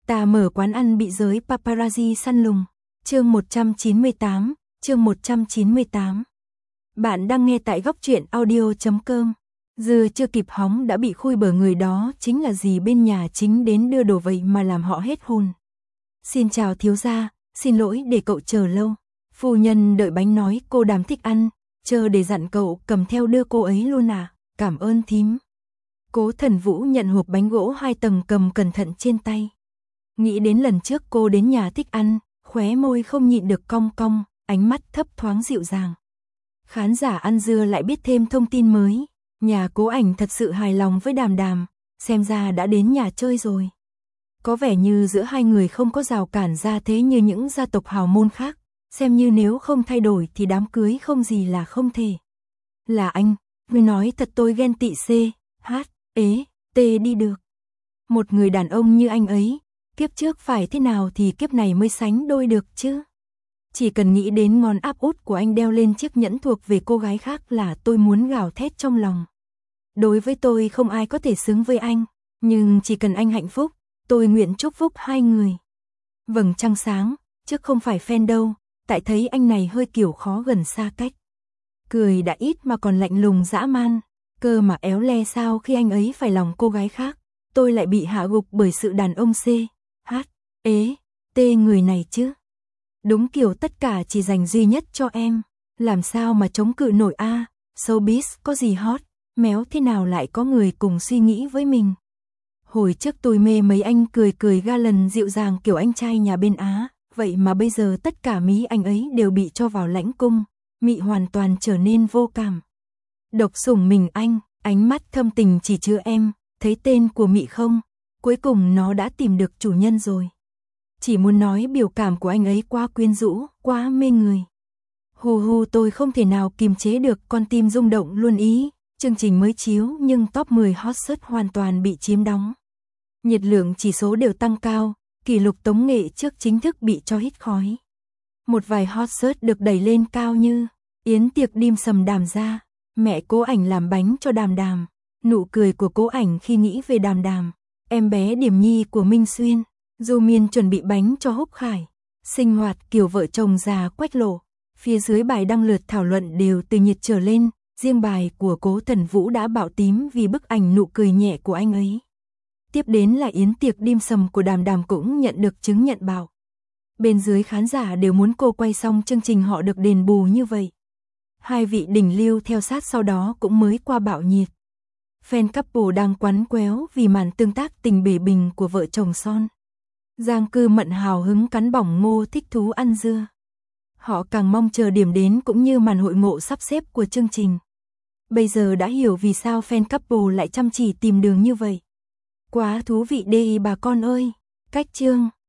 Ta mở quán ăn bị giới paparazzi săn lùng. Chương 198, chương 198. Bạn đang nghe tại góc truyện audio.com. Dưa chưa kịp hóng đã bị khui bở, người đó chính là dì bên nhà chính đến đưa đồ vậy mà làm họ hết hồn. Xin chào thiếu gia, xin lỗi để cậu chờ lâu. Phu nhân đợi bánh nói cô Đàm thích ăn, chờ để dặn cậu cầm theo đưa cô ấy luôn à, cảm ơn thím. Cố Thần Vũ nhận hộp bánh gỗ 2 tầng cầm cẩn thận trên tay. Nghĩ đến lần trước cô đến nhà thích ăn, khóe môi không nhịn được cong cong, ánh mắt thấp thoáng dịu dàng. Khán giả ăn dưa lại biết thêm thông tin mới, nhà Cố Ảnh thật sự hài lòng với Đàm Đàm, xem ra đã đến nhà chơi rồi. Có vẻ như giữa hai người không có rào cản ra thế như những gia tộc hào môn khác, xem như nếu không thay đổi thì đám cưới không gì là không thể. Là anh, mới nói thật tôi ghen tị C, H, ế, T đi được. Một người đàn ông như anh ấy, kiếp trước phải thế nào thì kiếp này mới sánh đôi được chứ. Chỉ cần nghĩ đến ngón áp út của anh đeo lên chiếc nhẫn thuộc về cô gái khác là tôi muốn gào thét trong lòng. Đối với tôi không ai có thể xứng với anh, nhưng chỉ cần anh hạnh phúc, tôi nguyện chúc phúc hai người. Vầng trăng sáng, chứ không phải fan đâu, tại thấy anh này hơi kiểu khó gần xa cách. Cười đã ít mà còn lạnh lùng dã man, cơ mà éo le sao khi anh ấy phải lòng cô gái khác, tôi lại bị hạ gục bởi sự đàn ông C, H, ế, T người này chứ. Đúng kiểu tất cả chỉ dành duy nhất cho em, làm sao mà chống cự nổi a, showbiz có gì hot, méo thế nào lại có người cùng suy nghĩ với mình. Hồi trước tôi mê mấy anh cười cười ga lần dịu dàng kiểu anh trai nhà bên Á, vậy mà bây giờ tất cả mí anh ấy đều bị cho vào lãnh cung, mị hoàn toàn trở nên vô cảm. Độc sủng mình anh, ánh mắt thâm tình chỉ chứa em, thấy tên của mị không? Cuối cùng nó đã tìm được chủ nhân rồi. Chỉ muốn nói biểu cảm của anh ấy quá quyến rũ, quá mê người. Hù hù tôi không thể nào kiềm chế được, con tim rung động luôn ý. Chương trình mới chiếu nhưng top 10 hot search hoàn toàn bị chiếm đóng. Nhiệt lượng chỉ số đều tăng cao, kỷ lục tống nghệ trước chính thức bị cho hít khói. Một vài hot search được đẩy lên cao như yến tiệc dim sầm Đàm gia, mẹ Cố Ảnh làm bánh cho Đàm Đàm, nụ cười của Cố Ảnh khi nghĩ về Đàm Đàm, em bé Điểm Nhi của Minh Xuyên, Du Miên chuẩn bị bánh cho Húc Khải, sinh hoạt kiểu vợ chồng già Quách Lộ. Phía dưới bài đăng lượt thảo luận đều từ nhiệt trở lên, riêng bài của Cố Thần Vũ đã bạo tím vì bức ảnh nụ cười nhẹ của anh ấy. Tiếp đến là yến tiệc dim sầm của Đàm Đàm cũng nhận được chứng nhận bạo. Bên dưới khán giả đều muốn cô quay xong chương trình họ được đền bù như vậy. Hai vị đỉnh lưu theo sát sau đó cũng mới qua bạo nhiệt. Fan couple đang quắn quéo vì màn tương tác tình bể bình của vợ chồng son. Giang Cư Mận hào hứng cắn bỏng Ngô thích thú ăn dưa. Họ càng mong chờ điểm đến cũng như màn hội ngộ sắp xếp của chương trình. Bây giờ đã hiểu vì sao fan couple lại chăm chỉ tìm đường như vậy. Quá thú vị đi bà con ơi. Cách chương